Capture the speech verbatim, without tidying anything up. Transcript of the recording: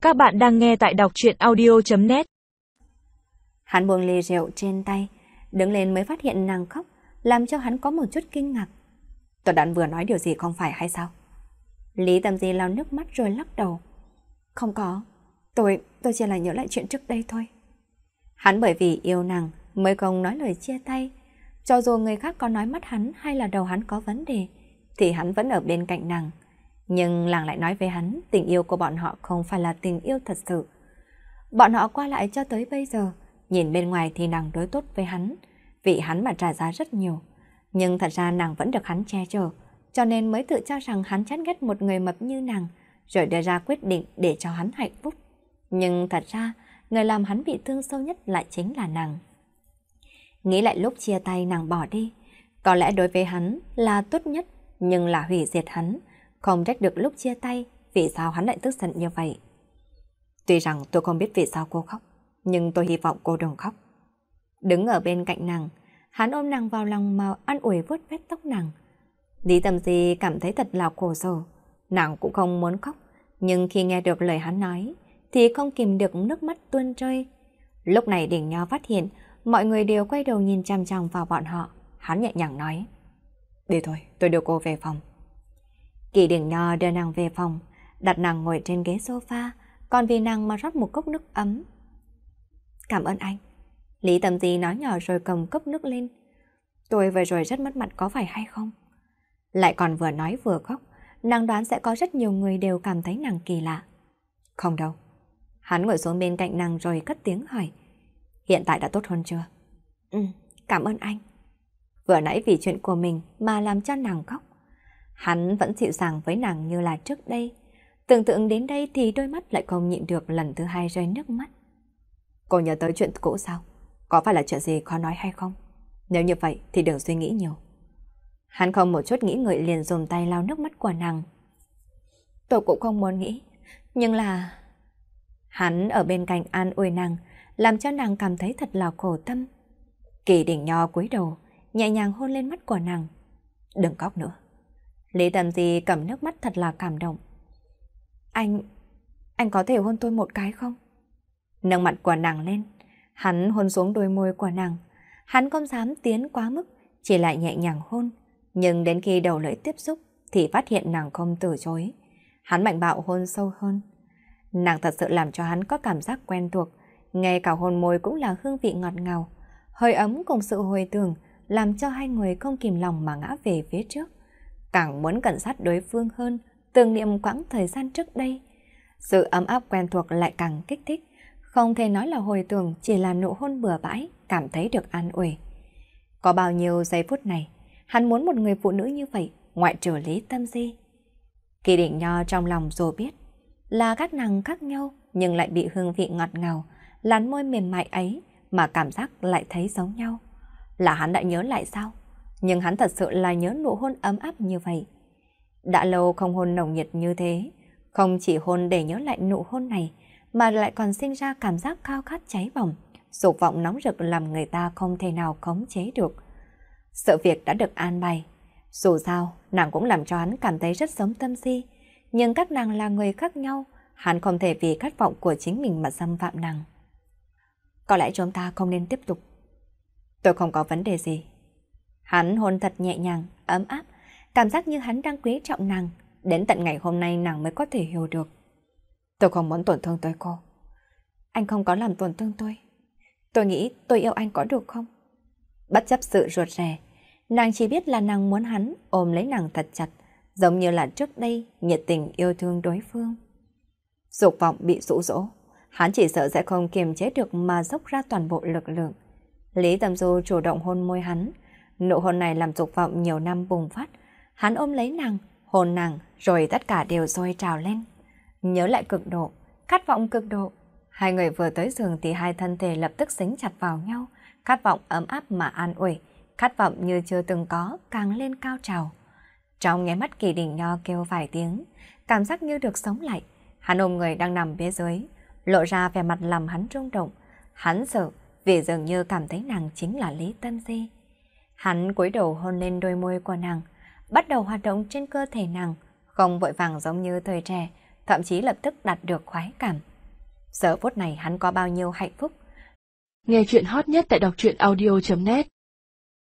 Các bạn đang nghe tại đọc truyện audio chấm net. Hắn buông ly rượu trên tay, đứng lên mới phát hiện nàng khóc, làm cho hắn có một chút kinh ngạc. Tôi đã vừa nói điều gì không phải hay sao? Lý Tâm Di lau nước mắt rồi lắc đầu. Không có, tôi, tôi chỉ là nhớ lại chuyện trước đây thôi. Hắn bởi vì yêu nàng mới không nói lời chia tay. Cho dù người khác có nói mắt hắn hay là đầu hắn có vấn đề, thì hắn vẫn ở bên cạnh nàng. Nhưng làng lại nói với hắn tình yêu của bọn họ không phải là tình yêu thật sự. Bọn họ qua lại cho tới bây giờ, nhìn bên ngoài thì nàng đối tốt với hắn, vì hắn mà trả giá rất nhiều. Nhưng thật ra nàng vẫn được hắn che chở, cho nên mới tự cho rằng hắn chán ghét một người mập như nàng, rồi đưa ra quyết định để cho hắn hạnh phúc. Nhưng thật ra, người làm hắn bị thương sâu nhất lại chính là nàng. Nghĩ lại lúc chia tay nàng bỏ đi, có lẽ đối với hắn là tốt nhất, nhưng là hủy diệt hắn. Không trách được lúc chia tay, vì sao hắn lại tức giận như vậy. Tuy rằng tôi không biết vì sao cô khóc, nhưng tôi hy vọng cô đừng khóc. Đứng ở bên cạnh nàng, hắn ôm nàng vào lòng mà an ủi vuốt vết tóc nàng. Lý Tâm Di cảm thấy thật là khổ sở, nàng cũng không muốn khóc, nhưng khi nghe được lời hắn nói, thì không kìm được nước mắt tuôn rơi. Lúc này Đình Nho phát hiện, mọi người đều quay đầu nhìn chằm chằm vào bọn họ, hắn nhẹ nhàng nói. Đi thôi, tôi đưa cô về phòng. Kỳ Đình Nho đưa nàng về phòng, đặt nàng ngồi trên ghế sofa, còn vì nàng mà rót một cốc nước ấm. Cảm ơn anh. Lý Tâm Di nói nhỏ rồi cầm cốc nước lên. Tôi vừa rồi rất mất mặt có phải hay không? Lại còn vừa nói vừa khóc, nàng đoán sẽ có rất nhiều người đều cảm thấy nàng kỳ lạ. Không đâu. Hắn ngồi xuống bên cạnh nàng rồi cất tiếng hỏi. Hiện tại đã tốt hơn chưa? Ừ, cảm ơn anh. Vừa nãy vì chuyện của mình mà làm cho nàng khóc. Hắn vẫn dịu dàng với nàng như là trước đây. Tưởng tượng đến đây thì đôi mắt lại không nhịn được lần thứ hai rơi nước mắt. Cô nhớ tới chuyện cũ sao? Có phải là chuyện gì khó nói hay không? Nếu như vậy thì đừng suy nghĩ nhiều. Hắn không một chút nghĩ ngợi liền dùng tay lau nước mắt của nàng. Tôi cũng không muốn nghĩ, nhưng là... Hắn ở bên cạnh an ủi nàng, làm cho nàng cảm thấy thật là khổ tâm. Kỳ Đình Nho cúi đầu, nhẹ nhàng hôn lên mắt của nàng. Đừng khóc nữa. Lý Tâm Di cầm nước mắt thật là cảm động. Anh... anh có thể hôn tôi một cái không? Nâng mặt của nàng lên, hắn hôn xuống đôi môi của nàng. Hắn không dám tiến quá mức, chỉ lại nhẹ nhàng hôn. Nhưng đến khi đầu lưỡi tiếp xúc thì phát hiện nàng không từ chối. Hắn mạnh bạo hôn sâu hơn. Nàng thật sự làm cho hắn có cảm giác quen thuộc. Ngay cả hôn môi cũng là hương vị ngọt ngào. Hơi ấm cùng sự hồi tưởng làm cho hai người không kìm lòng mà ngã về phía trước. Càng muốn cẩn sát đối phương hơn, tưởng niệm quãng thời gian trước đây. Sự ấm áp quen thuộc lại càng kích thích. Không thể nói là hồi tưởng, chỉ là nụ hôn bừa bãi, cảm thấy được an ủi. Có bao nhiêu giây phút này, hắn muốn một người phụ nữ như vậy, ngoại trừ Lý Tâm Di. Kỳ Đình Nho trong lòng dù biết là các nàng khác nhau, nhưng lại bị hương vị ngọt ngào, làn môi mềm mại ấy mà cảm giác lại thấy giống nhau. Là hắn đã nhớ lại sao? Nhưng hắn thật sự là nhớ nụ hôn ấm áp như vậy. Đã lâu không hôn nồng nhiệt như thế, không chỉ hôn để nhớ lại nụ hôn này, mà lại còn sinh ra cảm giác khao khát cháy bỏng, dục vọng nóng rực làm người ta không thể nào khống chế được. Sự việc đã được an bài. Dù sao, nàng cũng làm cho hắn cảm thấy rất giống Tâm Di, nhưng các nàng là người khác nhau, hắn không thể vì khát vọng của chính mình mà xâm phạm nàng. Có lẽ chúng ta không nên tiếp tục. Tôi không có vấn đề gì. Hắn hôn thật nhẹ nhàng, ấm áp, cảm giác như hắn đang quý trọng nàng, đến tận ngày hôm nay nàng mới có thể hiểu được. Tôi không muốn tổn thương tới cô. Anh không có làm tổn thương tôi. Tôi nghĩ tôi yêu anh có được không? Bất chấp sự ruột rè, nàng chỉ biết là nàng muốn hắn ôm lấy nàng thật chặt, giống như là trước đây nhiệt tình yêu thương đối phương. Dục vọng bị dụ dỗ, hắn chỉ sợ sẽ không kiềm chế được mà dốc ra toàn bộ lực lượng. Lý Tâm Du chủ động hôn môi hắn, nụ hôn này làm dục vọng nhiều năm bùng phát. Hắn ôm lấy nàng, hôn nàng, rồi tất cả đều sôi trào lên. Nhớ lại cực độ, khát vọng cực độ. Hai người vừa tới giường thì hai thân thể lập tức dính chặt vào nhau, khát vọng ấm áp mà an ủi, khát vọng như chưa từng có, càng lên cao trào. Trong nháy mắt Kỳ Đình Nho kêu vài tiếng, cảm giác như được sống lại. Hắn ôm người đang nằm phía dưới, lộ ra vẻ mặt làm hắn rung động. Hắn sợ vì dường như cảm thấy nàng chính là Lý Tâm Di. Hắn cúi đầu hôn lên đôi môi của nàng, bắt đầu hoạt động trên cơ thể nàng, không vội vàng giống như thời trẻ, thậm chí lập tức đạt được khoái cảm. Giờ phút này hắn có bao nhiêu hạnh phúc. Nghe chuyện hot nhất tại đọc truyện audio chấm net